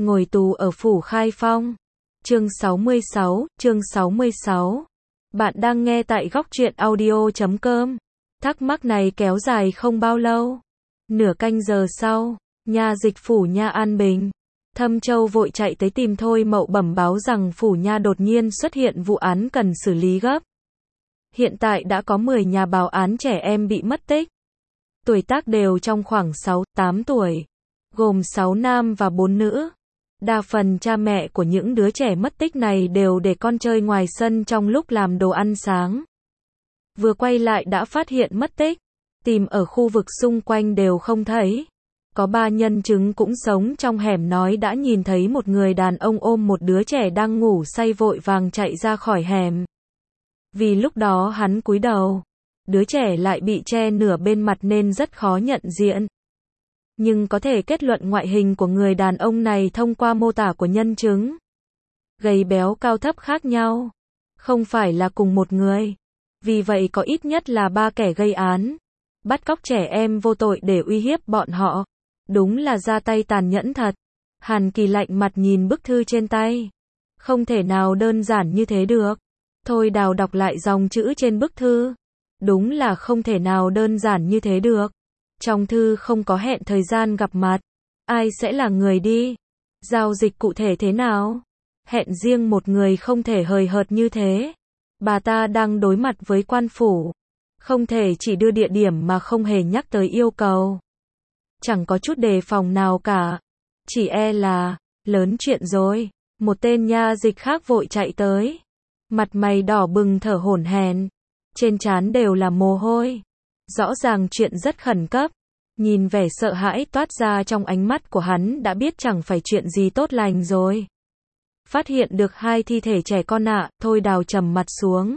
Ngồi tù ở phủ Khai Phong. Chương 66. Bạn đang nghe tại góc truyện audio.com. Thắc mắc này kéo dài không bao lâu. Nửa canh giờ sau, nha dịch phủ nha An Bình. Thâm Châu vội chạy tới tìm Thôi Mậu bẩm báo rằng phủ nha đột nhiên xuất hiện vụ án cần xử lý gấp. Hiện tại đã có 10 nhà báo án trẻ em bị mất tích. Tuổi tác đều trong khoảng 6-8 tuổi. Gồm 6 nam và 4 nữ. Đa phần cha mẹ của những đứa trẻ mất tích này đều để con chơi ngoài sân trong lúc làm đồ ăn sáng. Vừa quay lại đã phát hiện mất tích. Tìm ở khu vực xung quanh đều không thấy. Có 3 nhân chứng cũng sống trong hẻm nói đã nhìn thấy một người đàn ông ôm một đứa trẻ đang ngủ say vội vàng chạy ra khỏi hẻm. Vì lúc đó hắn cúi đầu, đứa trẻ lại bị che nửa bên mặt nên rất khó nhận diện. Nhưng có thể kết luận ngoại hình của người đàn ông này thông qua mô tả của nhân chứng. Gầy béo cao thấp khác nhau, không phải là cùng một người. Vì vậy có ít nhất là 3 kẻ gây án, bắt cóc trẻ em vô tội để uy hiếp bọn họ. Đúng là ra tay tàn nhẫn thật. Hàn Kỳ lạnh mặt nhìn bức thư trên tay. Không thể nào đơn giản như thế được. Thôi Đào đọc lại dòng chữ trên bức thư. Đúng là không thể nào đơn giản như thế được. Trong thư không có hẹn thời gian gặp mặt. Ai sẽ là người đi? Giao dịch cụ thể thế nào? Hẹn riêng một người không thể hời hợt như thế. Bà ta đang đối mặt với quan phủ. Không thể chỉ đưa địa điểm mà không hề nhắc tới yêu cầu. Chẳng có chút đề phòng nào cả. Chỉ e là lớn chuyện rồi. Một tên nha dịch khác vội chạy tới. Mặt mày đỏ bừng thở hổn hển. Trên trán đều là mồ hôi. Rõ ràng chuyện rất khẩn cấp. Nhìn vẻ sợ hãi toát ra trong ánh mắt của hắn đã biết chẳng phải chuyện gì tốt lành rồi. Phát hiện được 2 thi thể trẻ con ạ, Thôi Đào trầm mặt xuống.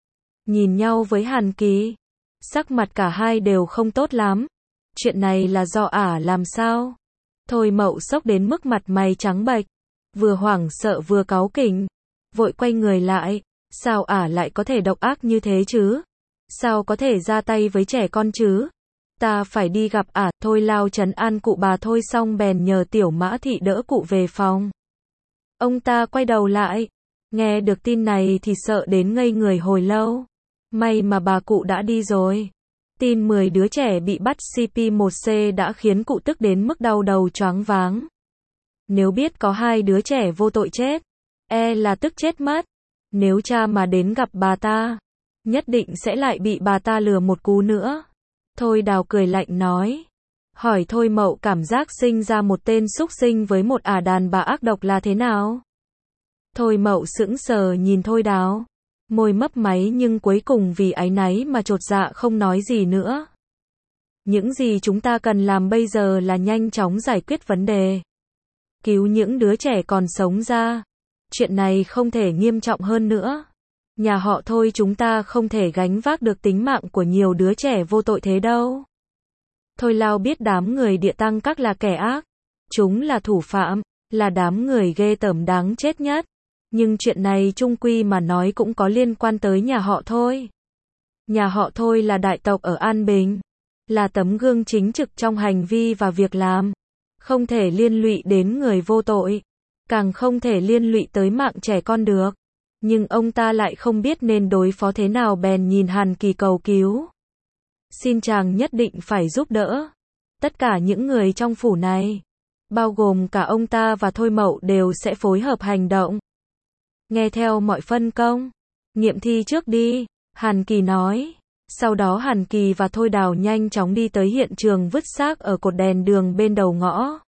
Nhìn nhau với Hàn Kỳ. Sắc mặt cả hai đều không tốt lắm. Chuyện này là do ả làm sao? Thôi Mậu sốc đến mức mặt mày trắng bệch. Vừa hoảng sợ vừa cáu kỉnh. Vội quay người lại. Sao ả lại có thể độc ác như thế chứ? Sao có thể ra tay với trẻ con chứ? Ta phải đi gặp ả. Thôi lao trấn an cụ bà Thôi xong bèn nhờ Tiểu Mã Thị đỡ cụ về phòng. Ông ta quay đầu lại. Nghe được tin này thì sợ đến ngây người hồi lâu. May mà bà cụ đã đi rồi. Tin 10 đứa trẻ bị bắt CP1C đã khiến cụ tức đến mức đau đầu choáng váng. Nếu biết có 2 đứa trẻ vô tội chết, e là tức chết mất. Nếu cha mà đến gặp bà ta, nhất định sẽ lại bị bà ta lừa một cú nữa. Thôi Đào cười lạnh nói. Hỏi Thôi Mậu cảm giác sinh ra một tên súc sinh với một ả đàn bà ác độc là thế nào? Thôi Mậu sững sờ nhìn Thôi Đào. Môi mấp máy nhưng cuối cùng vì áy náy mà chột dạ không nói gì nữa. Những gì chúng ta cần làm bây giờ là nhanh chóng giải quyết vấn đề. Cứu những đứa trẻ còn sống ra. Chuyện này không thể nghiêm trọng hơn nữa. Nhà họ Thôi chúng ta không thể gánh vác được tính mạng của nhiều đứa trẻ vô tội thế đâu. Thôi Lao biết đám người Địa Tăng Các là kẻ ác. Chúng là thủ phạm, là đám người ghê tởm đáng chết nhất. Nhưng chuyện này chung quy mà nói cũng có liên quan tới nhà họ Thôi. Nhà họ Thôi là đại tộc ở An Bình. Là tấm gương chính trực trong hành vi và việc làm. Không thể liên lụy đến người vô tội. Càng không thể liên lụy tới mạng trẻ con được. Nhưng ông ta lại không biết nên đối phó thế nào bèn nhìn Hàn Kỳ cầu cứu. Xin chàng nhất định phải giúp đỡ. Tất cả những người trong phủ này, bao gồm cả ông ta và Thôi Mậu đều sẽ phối hợp hành động. Nghe theo mọi phân công. Nghiệm thi trước đi, Hàn Kỳ nói. Sau đó Hàn Kỳ và Thôi Đào nhanh chóng đi tới hiện trường vứt xác ở cột đèn đường bên đầu ngõ.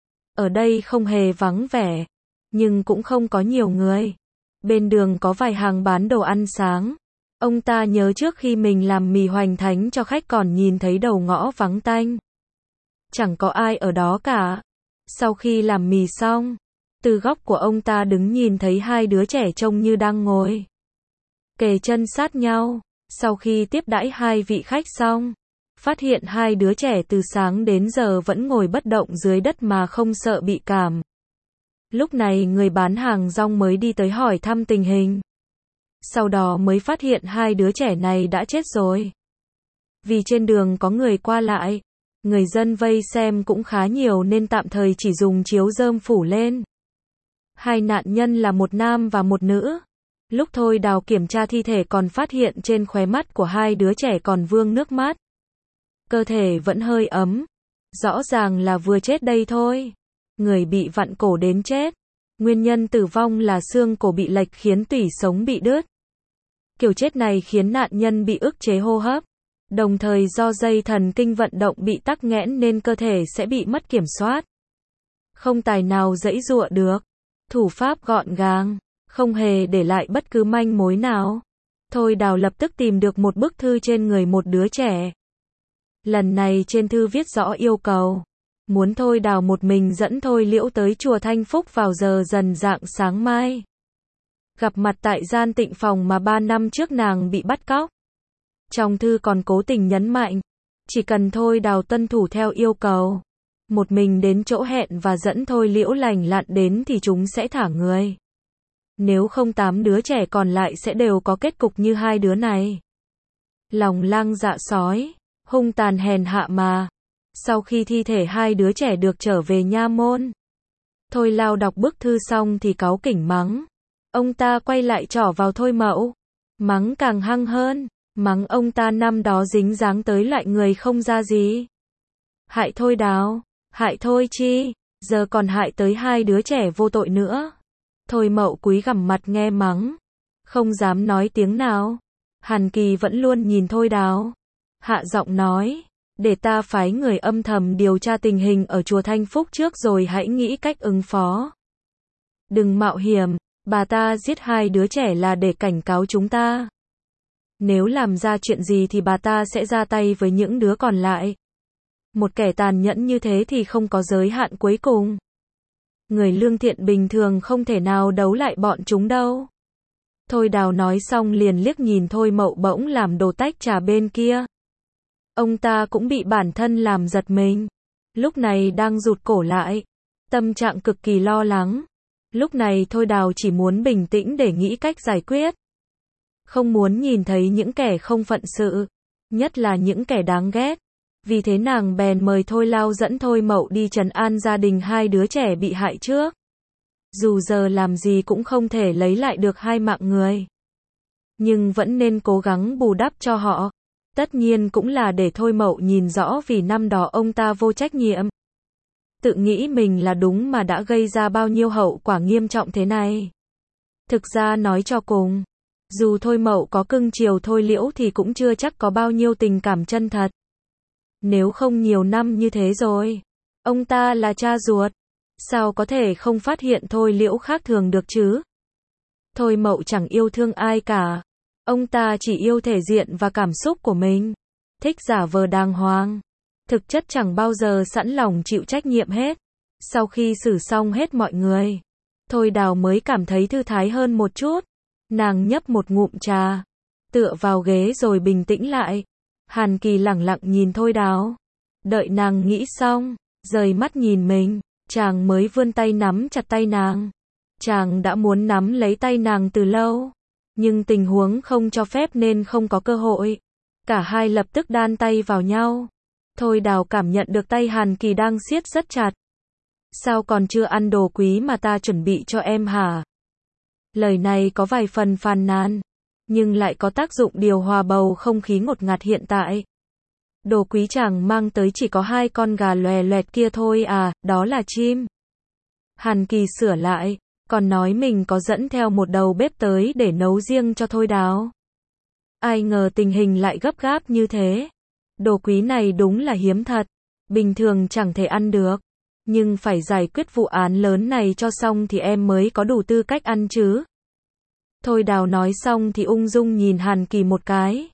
Ở đây không hề vắng vẻ, nhưng cũng không có nhiều người. Bên đường có vài hàng bán đồ ăn sáng. Ông ta nhớ trước khi mình làm mì hoành thánh cho khách còn nhìn thấy đầu ngõ vắng tanh. Chẳng có ai ở đó cả. Sau khi làm mì xong, từ góc của ông ta đứng nhìn thấy 2 đứa trẻ trông như đang ngồi kề chân sát nhau. Sau khi tiếp đãi 2 vị khách xong, phát hiện 2 đứa trẻ từ sáng đến giờ vẫn ngồi bất động dưới đất mà không sợ bị cảm. Lúc này người bán hàng rong mới đi tới hỏi thăm tình hình. Sau đó mới phát hiện 2 đứa trẻ này đã chết rồi. Vì trên đường có người qua lại, Người dân vây xem cũng khá nhiều nên tạm thời chỉ dùng chiếu rơm phủ lên. Hai nạn nhân là một nam và một nữ. Lúc Thôi Đào kiểm tra thi thể còn phát hiện trên khóe mắt của hai đứa trẻ còn vương nước mắt. Cơ thể vẫn hơi ấm. Rõ ràng là vừa chết đây thôi. Người bị vặn cổ đến chết. Nguyên nhân tử vong là xương cổ bị lệch khiến tủy sống bị đứt. Kiểu chết này khiến nạn nhân bị ức chế hô hấp. Đồng thời do dây thần kinh vận động bị tắc nghẽn nên cơ thể sẽ bị mất kiểm soát. Không tài nào giãy giụa được. Thủ pháp gọn gàng, không hề để lại bất cứ manh mối nào. Thôi Đào lập tức tìm được một bức thư trên người một đứa trẻ. Lần này trên thư viết rõ yêu cầu. Muốn Thôi Đào một mình dẫn Thôi Liễu tới chùa Thanh Phúc vào giờ dần rạng sáng mai. Gặp mặt tại gian tịnh phòng mà 3 năm trước nàng bị bắt cóc. Trong thư còn cố tình nhấn mạnh, chỉ cần Thôi Đào tuân thủ theo yêu cầu, một mình đến chỗ hẹn và dẫn Thôi Liễu lành lặn đến thì chúng sẽ thả người. Nếu không 8 đứa trẻ còn lại sẽ đều có kết cục như hai đứa này. Lòng lang dạ sói, hung tàn hèn hạ mà. Sau khi thi thể hai đứa trẻ được trở về nha môn, Thôi Lao đọc bức thư xong thì cáu kỉnh mắng. Ông ta quay lại trỏ vào Thôi Mậu. Mắng càng hăng hơn. Mắng ông ta năm đó dính dáng tới loại người không ra gì. Hại Thôi Đào, hại Thôi Chi, giờ còn hại tới hai đứa trẻ vô tội nữa. Thôi Mậu cúi gằm mặt nghe mắng, không dám nói tiếng nào. Hàn Kỳ vẫn luôn nhìn Thôi Đào, hạ giọng nói, để ta phái người âm thầm điều tra tình hình ở chùa Thanh Phúc trước rồi hãy nghĩ cách ứng phó. Đừng mạo hiểm, bà ta giết hai đứa trẻ là để cảnh cáo chúng ta. Nếu làm ra chuyện gì thì bà ta sẽ ra tay với những đứa còn lại. Một kẻ tàn nhẫn như thế thì không có giới hạn cuối cùng. Người lương thiện bình thường không thể nào đấu lại bọn chúng đâu. Thôi Đào nói xong liền liếc nhìn Thôi Mậu bỗng làm đổ tách trà bên kia. Ông ta cũng bị bản thân làm giật mình. Lúc này đang rụt cổ lại. Tâm trạng cực kỳ lo lắng. Lúc này Thôi Đào chỉ muốn bình tĩnh để nghĩ cách giải quyết. Không muốn nhìn thấy những kẻ không phận sự. Nhất là những kẻ đáng ghét. Vì thế nàng bèn mời Thôi Lao dẫn Thôi Mậu đi trấn an gia đình hai đứa trẻ bị hại trước. Dù giờ làm gì cũng không thể lấy lại được hai mạng người. Nhưng vẫn nên cố gắng bù đắp cho họ. Tất nhiên cũng là để Thôi Mậu nhìn rõ vì năm đó ông ta vô trách nhiệm. Tự nghĩ mình là đúng mà đã gây ra bao nhiêu hậu quả nghiêm trọng thế này. Thực ra nói cho cùng, dù Thôi Mậu có cưng chiều Thôi Liễu thì cũng chưa chắc có bao nhiêu tình cảm chân thật. Nếu không nhiều năm như thế rồi, ông ta là cha ruột, sao có thể không phát hiện Thôi Liễu khác thường được chứ? Thôi Mậu chẳng yêu thương ai cả. Ông ta chỉ yêu thể diện và cảm xúc của mình. Thích giả vờ đàng hoàng. Thực chất chẳng bao giờ sẵn lòng chịu trách nhiệm hết. Sau khi xử xong hết mọi người, Thôi Đào mới cảm thấy thư thái hơn một chút. Nàng nhấp một ngụm trà, tựa vào ghế rồi bình tĩnh lại. Hàn Kỳ lẳng lặng nhìn Thôi Đào. Đợi nàng nghĩ xong, rời mắt nhìn mình, chàng mới vươn tay nắm chặt tay nàng. Chàng đã muốn nắm lấy tay nàng từ lâu, nhưng tình huống không cho phép nên không có cơ hội. Cả hai lập tức đan tay vào nhau. Thôi Đào cảm nhận được tay Hàn Kỳ đang siết rất chặt. Sao còn chưa ăn đồ quý mà ta chuẩn bị cho em hả? Lời này có vài phần phàn nàn, nhưng lại có tác dụng điều hòa bầu không khí ngột ngạt hiện tại. Đồ quý chàng mang tới chỉ có 2 con gà lòe loẹt kia thôi à, đó là chim. Hàn Kỳ sửa lại, còn nói mình có dẫn theo một đầu bếp tới để nấu riêng cho Thôi Đào. Ai ngờ tình hình lại gấp gáp như thế. Đồ quý này đúng là hiếm thật, bình thường chẳng thể ăn được. Nhưng phải giải quyết vụ án lớn này cho xong thì em mới có đủ tư cách ăn chứ. Thôi Đào nói xong thì ung dung nhìn Hàn Kỳ một cái.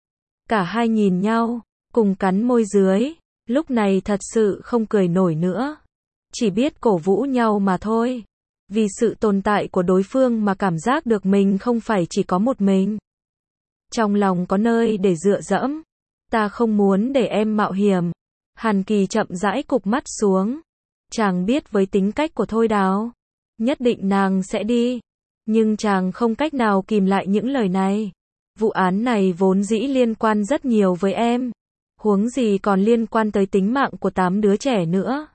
Cả hai nhìn nhau, cùng cắn môi dưới, lúc này thật sự không cười nổi nữa. Chỉ biết cổ vũ nhau mà thôi. Vì sự tồn tại của đối phương mà cảm giác được mình không phải chỉ có một mình. Trong lòng có nơi để dựa dẫm. Ta không muốn để em mạo hiểm. Hàn Kỳ chậm rãi cụp mắt xuống. Chàng biết với tính cách của Thôi Đào, nhất định nàng sẽ đi. Nhưng chàng không cách nào kìm lại những lời này. Vụ án này vốn dĩ liên quan rất nhiều với em. Huống gì còn liên quan tới tính mạng của 8 đứa trẻ nữa.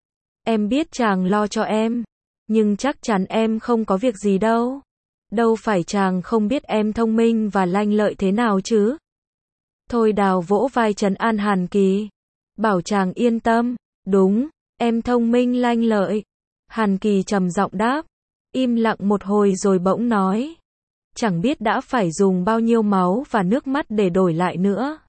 Em biết chàng lo cho em, nhưng chắc chắn em không có việc gì đâu. Đâu phải chàng không biết em thông minh và lanh lợi thế nào chứ. Thôi Đào vỗ vai trấn an Hàn Kỳ, bảo chàng yên tâm, đúng, em thông minh lanh lợi. Hàn Kỳ trầm giọng đáp, im lặng một hồi rồi bỗng nói, chẳng biết đã phải dùng bao nhiêu máu và nước mắt để đổi lại nữa.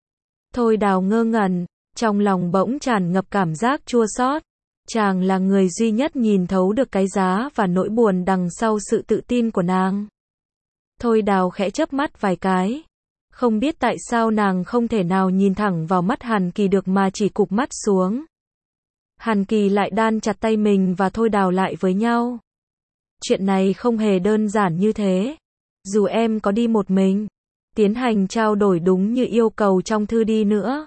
Thôi Đào ngơ ngẩn, trong lòng bỗng tràn ngập cảm giác chua xót. Chàng là người duy nhất nhìn thấu được cái giá và nỗi buồn đằng sau sự tự tin của nàng. Thôi Đào khẽ chớp mắt vài cái. Không biết tại sao nàng không thể nào nhìn thẳng vào mắt Hàn Kỳ được mà chỉ cụp mắt xuống. Hàn Kỳ lại đan chặt tay mình và Thôi Đào lại với nhau. Chuyện này không hề đơn giản như thế. Dù em có đi một mình, tiến hành trao đổi đúng như yêu cầu trong thư đi nữa.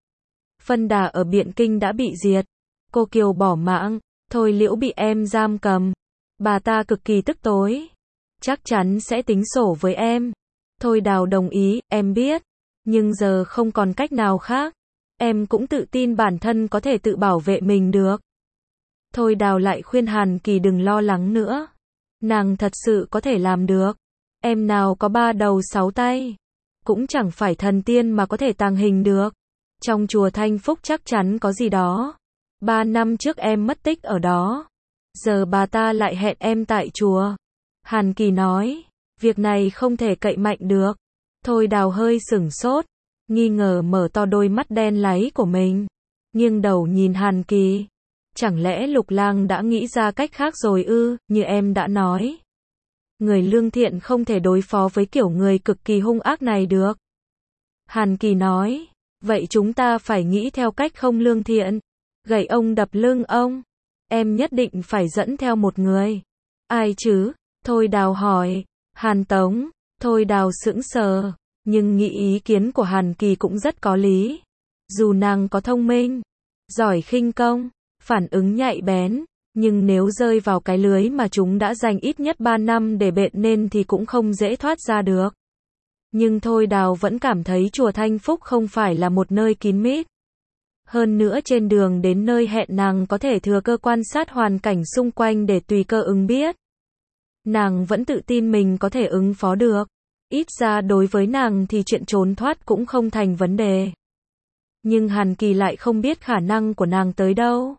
Phân đà ở Biện Kinh đã bị diệt. Cô Kiều bỏ mạng, Thôi Liễu bị em giam cầm. Bà ta cực kỳ tức tối. Chắc chắn sẽ tính sổ với em. Thôi Đào đồng ý, em biết. Nhưng giờ không còn cách nào khác. Em cũng tự tin bản thân có thể tự bảo vệ mình được. Thôi Đào lại khuyên Hàn Kỳ đừng lo lắng nữa. Nàng thật sự có thể làm được. Em nào có 3 đầu 6 tay. Cũng chẳng phải thần tiên mà có thể tàng hình được. Trong chùa Thanh Phúc chắc chắn có gì đó. 3 năm trước em mất tích ở đó. Giờ bà ta lại hẹn em tại chùa. Hàn Kỳ nói, việc này không thể cậy mạnh được. Thôi Đào hơi sửng sốt, nghi ngờ mở to đôi mắt đen láy của mình, nghiêng đầu nhìn Hàn Kỳ. Chẳng lẽ Lục Lang đã nghĩ ra cách khác rồi ư, như em đã nói. Người lương thiện không thể đối phó với kiểu người cực kỳ hung ác này được. Hàn Kỳ nói, vậy chúng ta phải nghĩ theo cách không lương thiện. Gậy ông đập lưng ông. Em nhất định phải dẫn theo một người. Ai chứ? Thôi Đào hỏi. Hàn Tống. Thôi Đào sững sờ. Nhưng nghĩ ý kiến của Hàn Kỳ cũng rất có lý. Dù nàng có thông minh, giỏi khinh công, phản ứng nhạy bén, nhưng nếu rơi vào cái lưới mà chúng đã dành ít nhất 3 năm để bện nên thì cũng không dễ thoát ra được. Nhưng Thôi Đào vẫn cảm thấy chùa Thanh Phúc không phải là một nơi kín mít. Hơn nữa trên đường đến nơi hẹn nàng có thể thừa cơ quan sát hoàn cảnh xung quanh để tùy cơ ứng biết. Nàng vẫn tự tin mình có thể ứng phó được. Ít ra đối với nàng thì chuyện trốn thoát cũng không thành vấn đề. Nhưng Hàn Kỳ lại không biết khả năng của nàng tới đâu.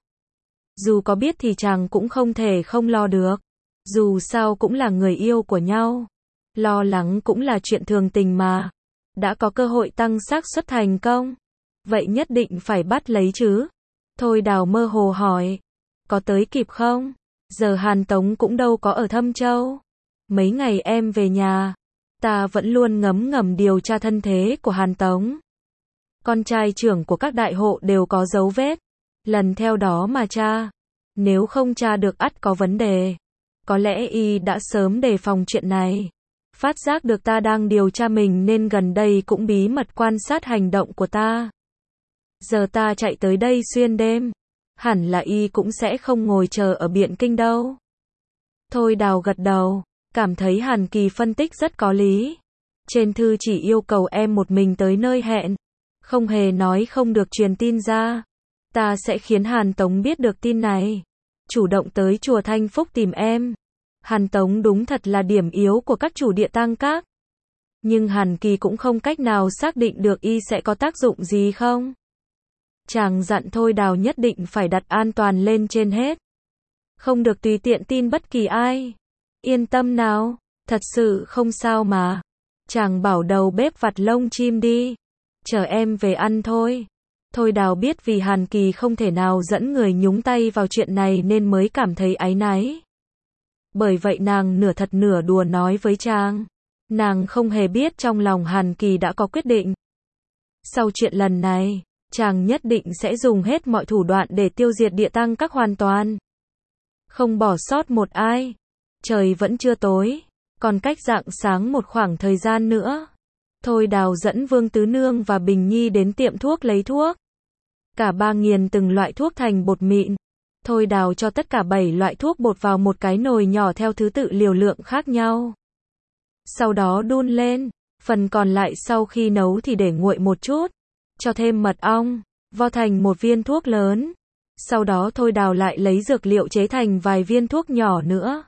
Dù có biết thì chàng cũng không thể không lo được. Dù sao cũng là người yêu của nhau. Lo lắng cũng là chuyện thường tình mà. Đã có cơ hội tăng xác suất thành công. Vậy nhất định phải bắt lấy chứ. Thôi Đào mơ hồ hỏi. Có tới kịp không? Giờ Hàn Tống cũng đâu có ở Thâm Châu. Mấy ngày em về nhà, ta vẫn luôn ngấm ngầm điều tra thân thế của Hàn Tống. Con trai trưởng của các đại hộ đều có dấu vết. Lần theo đó mà tra. Nếu không tra được ắt có vấn đề. Có lẽ y đã sớm đề phòng chuyện này. Phát giác được ta đang điều tra mình nên gần đây cũng bí mật quan sát hành động của ta. Giờ ta chạy tới đây xuyên đêm. Hẳn là y cũng sẽ không ngồi chờ ở Biện Kinh đâu. Thôi Đào gật đầu, cảm thấy Hàn Kỳ phân tích rất có lý. Trên thư chỉ yêu cầu em một mình tới nơi hẹn. Không hề nói không được truyền tin ra. Ta sẽ khiến Hàn Tống biết được tin này. Chủ động tới chùa Thanh Phúc tìm em. Hàn Tống đúng thật là điểm yếu của các chủ địa tang các. Nhưng Hàn Kỳ cũng không cách nào xác định được y sẽ có tác dụng gì không. Chàng dặn Thôi Đào nhất định phải đặt an toàn lên trên hết. Không được tùy tiện tin bất kỳ ai. Yên tâm nào, thật sự không sao mà. Chàng bảo đầu bếp vặt lông chim đi. Chờ em về ăn thôi. Thôi Đào biết vì Hàn Kỳ không thể nào dẫn người nhúng tay vào chuyện này nên mới cảm thấy áy náy. Bởi vậy nàng nửa thật nửa đùa nói với chàng. Nàng không hề biết trong lòng Hàn Kỳ đã có quyết định. Sau chuyện lần này, chàng nhất định sẽ dùng hết mọi thủ đoạn để tiêu diệt địa tang các hoàn toàn. Không bỏ sót một ai. Trời vẫn chưa tối. Còn cách rạng sáng một khoảng thời gian nữa. Thôi Đào dẫn Vương Tứ Nương và Bình Nhi đến tiệm thuốc lấy thuốc. Cả ba nghiền từng loại thuốc thành bột mịn. Thôi Đào cho tất cả 7 loại thuốc bột vào một cái nồi nhỏ theo thứ tự liều lượng khác nhau. Sau đó đun lên. Phần còn lại sau khi nấu thì để nguội một chút. cho thêm mật ong, vo thành một viên thuốc lớn. Sau đó Thôi Đào lại lấy dược liệu chế thành vài viên thuốc nhỏ nữa.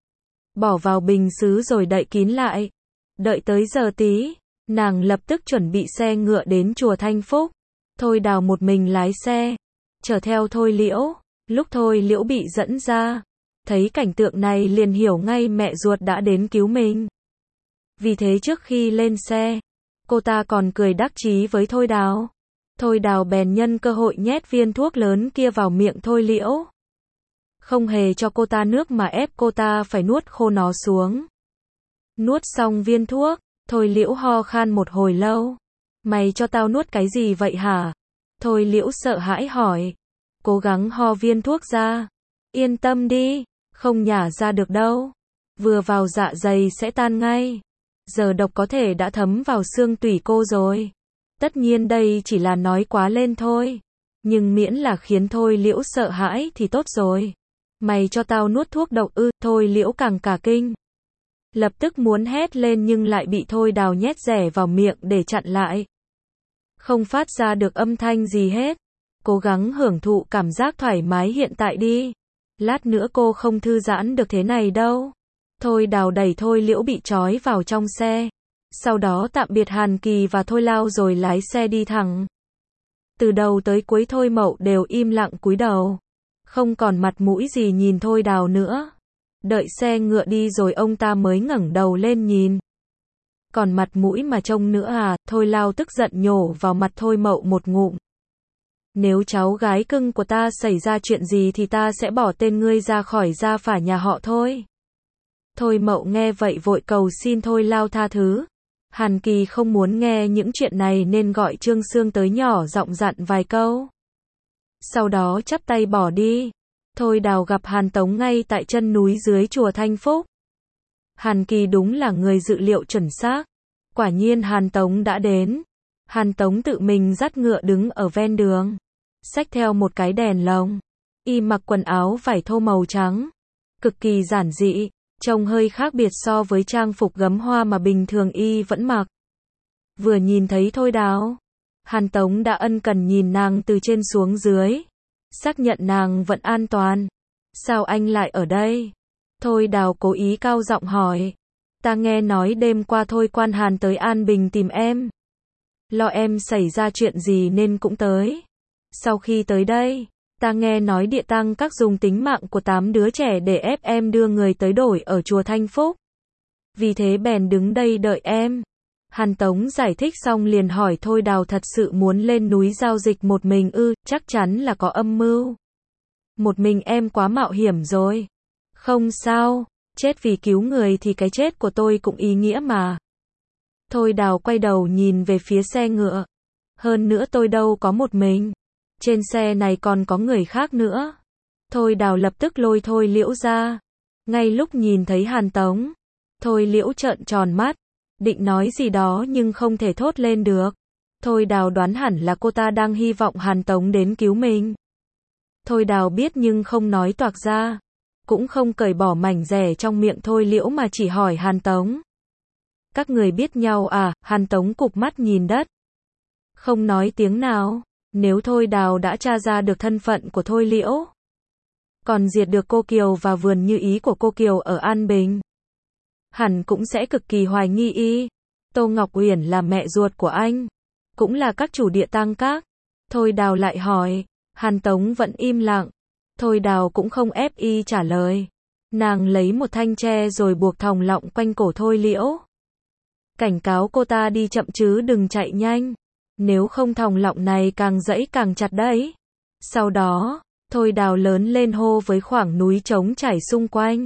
Bỏ vào bình sứ rồi đậy kín lại. Đợi tới giờ tí, nàng lập tức chuẩn bị xe ngựa đến chùa Thanh Phúc. Thôi Đào một mình lái xe, chở theo Thôi Liễu. Lúc Thôi Liễu bị dẫn ra, thấy cảnh tượng này liền hiểu ngay mẹ ruột đã đến cứu mình. Vì thế trước khi lên xe, cô ta còn cười đắc chí với Thôi Đào. Thôi Đào bèn nhân cơ hội nhét viên thuốc lớn kia vào miệng Thôi Liễu. Không hề cho cô ta nước mà ép cô ta phải nuốt khô nó xuống. Nuốt xong viên thuốc, Thôi Liễu ho khan một hồi lâu. Mày cho tao nuốt cái gì vậy hả? Thôi Liễu sợ hãi hỏi. Cố gắng ho viên thuốc ra. Yên tâm đi, không nhả ra được đâu. Vừa vào dạ dày sẽ tan ngay. Giờ độc có thể đã thấm vào xương tủy cô rồi. Tất nhiên đây chỉ là nói quá lên thôi. Nhưng miễn là khiến Thôi Liễu sợ hãi thì tốt rồi. Mày cho tao nuốt thuốc độc ư? Thôi Liễu càng cả kinh. Lập tức muốn hét lên nhưng lại bị Thôi Đào nhét rẻ vào miệng để chặn lại. Không phát ra được âm thanh gì hết. Cố gắng hưởng thụ cảm giác thoải mái hiện tại đi. Lát nữa cô không thư giãn được thế này đâu. Thôi Đào đẩy Thôi Liễu bị trói vào trong xe. Sau đó tạm biệt Hàn Kỳ và Thôi Lao rồi lái xe đi thẳng. Từ đầu tới cuối Thôi Mậu đều im lặng cúi đầu. Không còn mặt mũi gì nhìn Thôi Đào nữa. Đợi xe ngựa đi rồi ông ta mới ngẩng đầu lên nhìn. Còn mặt mũi mà trông nữa à? Thôi Lao tức giận nhổ vào mặt Thôi Mậu một ngụm. Nếu cháu gái cưng của ta xảy ra chuyện gì thì ta sẽ bỏ tên ngươi ra khỏi gia phả nhà họ thôi. Thôi Mậu nghe vậy vội cầu xin Thôi Lao tha thứ. Hàn Kỳ không muốn nghe những chuyện này nên gọi Trương Sương tới nhỏ giọng dặn vài câu. Sau đó chắp tay bỏ đi. Thôi Đào gặp Hàn Tống ngay tại chân núi dưới chùa Thanh Phúc. Hàn Kỳ đúng là người dự liệu chuẩn xác. Quả nhiên Hàn Tống đã đến. Hàn Tống tự mình dắt ngựa đứng ở ven đường. Xách theo một cái đèn lồng. Y mặc quần áo vải thô màu trắng. Cực kỳ giản dị. Trông hơi khác biệt so với trang phục gấm hoa mà bình thường y vẫn mặc. Vừa nhìn thấy Thôi Đào, Hàn Tống đã ân cần nhìn nàng từ trên xuống dưới. Xác nhận nàng vẫn an toàn. Sao anh lại ở đây? Thôi Đào cố ý cao giọng hỏi. Ta nghe nói đêm qua Thôi Quan Hàn tới An Bình tìm em. Lo em xảy ra chuyện gì nên cũng tới. Sau khi tới đây, ta nghe nói địa tang các dùng tính mạng của 8 đứa trẻ để ép em đưa người tới đổi ở chùa Thanh Phúc. Vì thế bèn đứng đây đợi em. Hàn Tống giải thích xong liền hỏi Thôi Đào thật sự muốn lên núi giao dịch một mình ư? Chắc chắn là có âm mưu. Một mình em quá mạo hiểm rồi. Không sao, chết vì cứu người thì cái chết của tôi cũng ý nghĩa mà. Thôi Đào quay đầu nhìn về phía xe ngựa. Hơn nữa tôi đâu có một mình. Trên xe này còn có người khác nữa. Thôi Đào lập tức lôi Thôi Liễu ra. Ngay lúc nhìn thấy Hàn Tống, Thôi Liễu trợn tròn mắt. Định nói gì đó nhưng không thể thốt lên được. Thôi Đào đoán hẳn là cô ta đang hy vọng Hàn Tống đến cứu mình. Thôi Đào biết nhưng không nói toạc ra. Cũng không cởi bỏ mảnh rẻ trong miệng Thôi Liễu mà chỉ hỏi Hàn Tống. Các người biết nhau à? Hàn Tống cụp mắt nhìn đất. Không nói tiếng nào. Nếu Thôi Đào đã tra ra được thân phận của Thôi Liễu, còn diệt được cô Kiều và vườn như ý của cô Kiều ở An Bình, hẳn cũng sẽ cực kỳ hoài nghi y. Tô Ngọc Uyển là mẹ ruột của anh, cũng là các chủ địa tang các. Thôi Đào lại hỏi. Hàn Tống vẫn im lặng. Thôi Đào cũng không ép y trả lời. Nàng lấy một thanh tre rồi buộc thòng lọng quanh cổ Thôi Liễu. Cảnh cáo cô ta đi chậm chứ đừng chạy nhanh. Nếu không thòng lọng này càng dẫy càng chặt đấy. Sau đó, Thôi Đào lớn lên hô với khoảng núi trống trải xung quanh.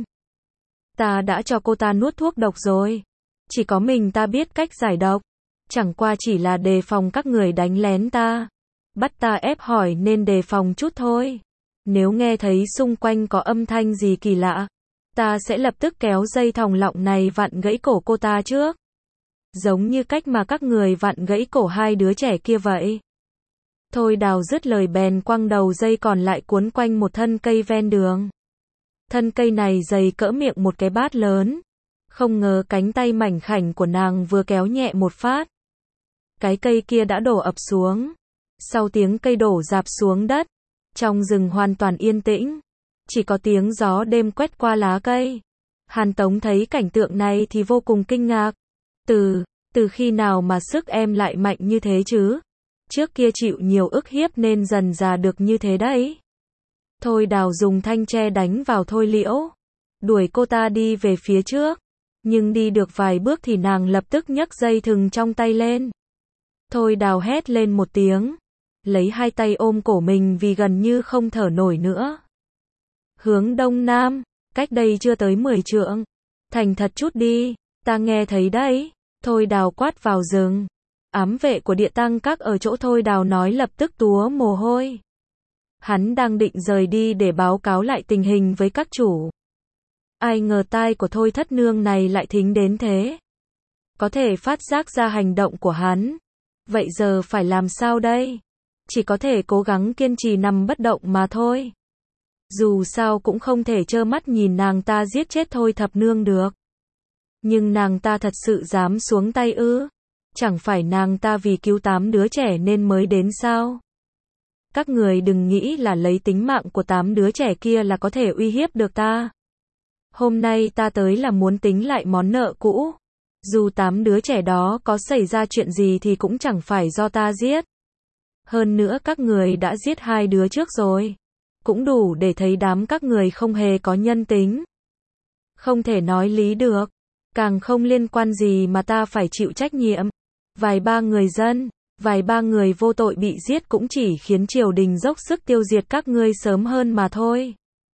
Ta đã cho cô ta nuốt thuốc độc rồi. Chỉ có mình ta biết cách giải độc. Chẳng qua chỉ là đề phòng các người đánh lén ta. Bắt ta ép hỏi nên đề phòng chút thôi. Nếu nghe thấy xung quanh có âm thanh gì kỳ lạ, ta sẽ lập tức kéo dây thòng lọng này vặn gãy cổ cô ta trước. Giống như cách mà các người vặn gãy cổ hai đứa trẻ kia vậy. Thôi Đào dứt lời bèn quăng đầu dây còn lại cuốn quanh một thân cây ven đường. Thân cây này dày cỡ miệng một cái bát lớn. Không ngờ cánh tay mảnh khảnh của nàng vừa kéo nhẹ một phát. cái cây kia đã đổ ập xuống. Sau tiếng cây đổ rạp xuống đất, trong rừng hoàn toàn yên tĩnh, chỉ có tiếng gió đêm quét qua lá cây. Hàn Tống thấy cảnh tượng này thì vô cùng kinh ngạc. Từ khi nào mà sức em lại mạnh như thế chứ? Trước kia chịu nhiều ức hiếp nên dần già được như thế đấy. Thôi Đào dùng thanh tre đánh vào Thôi Liễu, đuổi cô ta đi về phía trước. Nhưng đi được vài bước thì nàng lập tức nhấc dây thừng trong tay lên. Thôi Đào hét lên một tiếng, lấy hai tay ôm cổ mình vì gần như không thở nổi nữa. Hướng đông nam, cách đây chưa tới 10 trượng. Thành thật chút đi, ta nghe thấy đấy. Thôi Đào quát vào rừng. Ám vệ của Địa Tăng Các ở chỗ Thôi Đào nói lập tức túa mồ hôi. Hắn đang định rời đi để báo cáo lại tình hình với các chủ. Ai ngờ tai của Thôi Thất Nương này lại thính đến thế. Có thể phát giác ra hành động của hắn. Vậy giờ phải làm sao đây? Chỉ có thể cố gắng kiên trì nằm bất động mà thôi. Dù sao cũng không thể trơ mắt nhìn nàng ta giết chết Thôi Thập Nương được. Nhưng nàng ta thật sự dám xuống tay ư? Chẳng phải nàng ta vì cứu 8 đứa trẻ nên mới đến sao? Các người đừng nghĩ là lấy tính mạng của 8 đứa trẻ kia là có thể uy hiếp được ta. Hôm nay ta tới là muốn tính lại món nợ cũ. Dù 8 đứa trẻ đó có xảy ra chuyện gì thì cũng chẳng phải do ta giết. Hơn nữa các người đã giết 2 đứa trước rồi. Cũng đủ để thấy đám các người không hề có nhân tính. Không thể nói lý được. Càng không liên quan gì mà ta phải chịu trách nhiệm. Vài ba người dân, vài ba người vô tội bị giết cũng chỉ khiến triều đình dốc sức tiêu diệt các ngươi sớm hơn mà thôi.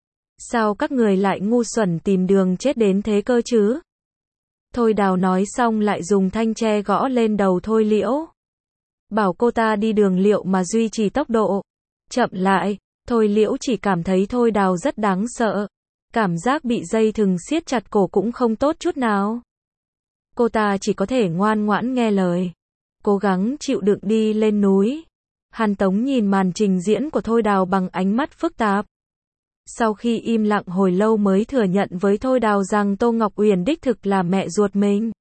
Sao các người lại ngu xuẩn tìm đường chết đến thế cơ chứ? Thôi Đào nói xong lại dùng thanh tre gõ lên đầu Thôi Liễu. Bảo cô ta đi đường liệu mà duy trì tốc độ. Chậm lại, Thôi Liễu chỉ cảm thấy Thôi Đào rất đáng sợ. Cảm giác bị dây thừng siết chặt cổ cũng không tốt chút nào. Cô ta chỉ có thể ngoan ngoãn nghe lời. Cố gắng chịu đựng đi lên núi. Hàn Tống nhìn màn trình diễn của Thôi Đào bằng ánh mắt phức tạp. Sau khi im lặng hồi lâu mới thừa nhận với Thôi Đào rằng Tô Ngọc Uyển đích thực là mẹ ruột mình.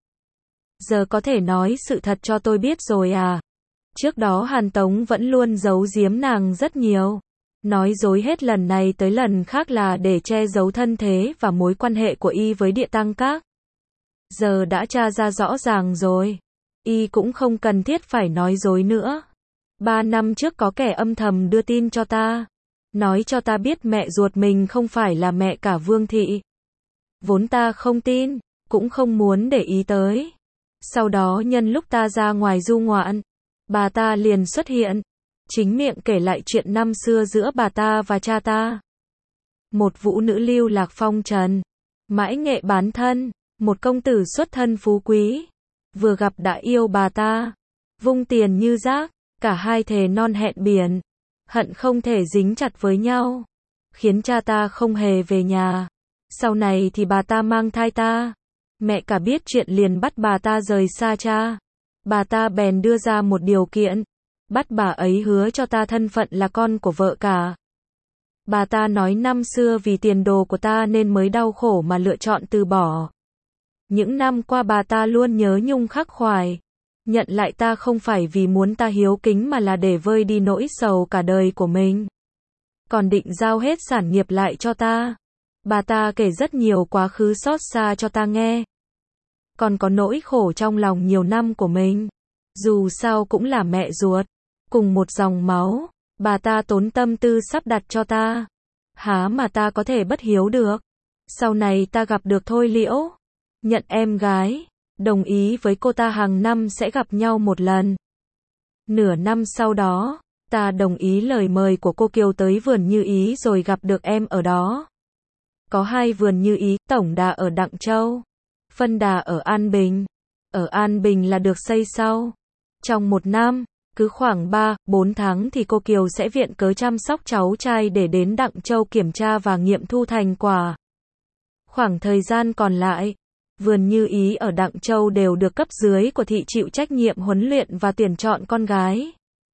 Giờ có thể nói sự thật cho tôi biết rồi à? Trước đó Hàn Tống vẫn luôn giấu giếm nàng rất nhiều. Nói dối hết lần này tới lần khác là để che giấu thân thế và mối quan hệ của y với Địa Tăng Các. Giờ đã tra ra rõ ràng rồi. Y cũng không cần thiết phải nói dối nữa. 3 năm trước có kẻ âm thầm đưa tin cho ta. Nói cho ta biết mẹ ruột mình không phải là mẹ cả Vương Thị. Vốn ta không tin, cũng không muốn để ý tới. Sau đó nhân lúc ta ra ngoài du ngoạn, bà ta liền xuất hiện. Chính miệng kể lại chuyện năm xưa giữa bà ta và cha ta. Một vũ nữ lưu lạc phong trần, mãi nghệ bán thân, một công tử xuất thân phú quý. Vừa gặp đã yêu bà ta, vung tiền như rác, cả hai thề non hẹn biển. Hận không thể dính chặt với nhau, khiến cha ta không hề về nhà. Sau này thì bà ta mang thai ta. Mẹ cả biết chuyện liền bắt bà ta rời xa cha. Bà ta bèn đưa ra một điều kiện. Bắt bà ấy hứa cho ta thân phận là con của vợ cả. Bà ta nói năm xưa vì tiền đồ của ta nên mới đau khổ mà lựa chọn từ bỏ. Những năm qua bà ta luôn nhớ nhung khắc khoải. Nhận lại ta không phải vì muốn ta hiếu kính mà là để vơi đi nỗi sầu cả đời của mình. Còn định giao hết sản nghiệp lại cho ta. Bà ta kể rất nhiều quá khứ xót xa cho ta nghe. Còn có nỗi khổ trong lòng nhiều năm của mình. Dù sao cũng là mẹ ruột. Cùng một dòng máu. Bà ta tốn tâm tư sắp đặt cho ta. Há mà ta có thể bất hiếu được. Sau này ta gặp được Thôi Liễu. Nhận em gái. Đồng ý với cô ta hàng năm sẽ gặp nhau một lần. Nửa năm sau đó, ta đồng ý lời mời của cô Kiều tới vườn Như Ý rồi gặp được em ở đó. Có 2 vườn Như Ý, tổng đà ở Đặng Châu, phân đà ở An Bình. Ở An Bình là được xây sau. Trong 1 năm, cứ khoảng 3-4 tháng thì cô Kiều sẽ viện cớ chăm sóc cháu trai để đến Đặng Châu kiểm tra và nghiệm thu thành quả. Khoảng thời gian còn lại, vườn Như Ý ở Đặng Châu đều được cấp dưới của thị chịu trách nhiệm huấn luyện và tuyển chọn con gái.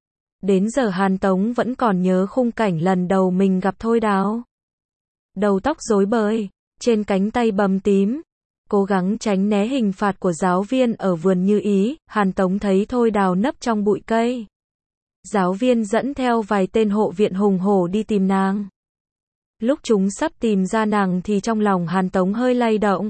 Đến giờ Hàn Tống vẫn còn nhớ khung cảnh lần đầu mình gặp Thôi Đào. Đầu tóc rối bời, trên cánh tay bầm tím, Cố gắng tránh né hình phạt của giáo viên ở vườn như ý, Hàn Tống thấy Thôi Đào nấp trong bụi cây. Giáo viên dẫn theo vài tên hộ viện hùng hổ đi tìm nàng. Lúc chúng sắp tìm ra nàng thì trong lòng Hàn Tống hơi lay động.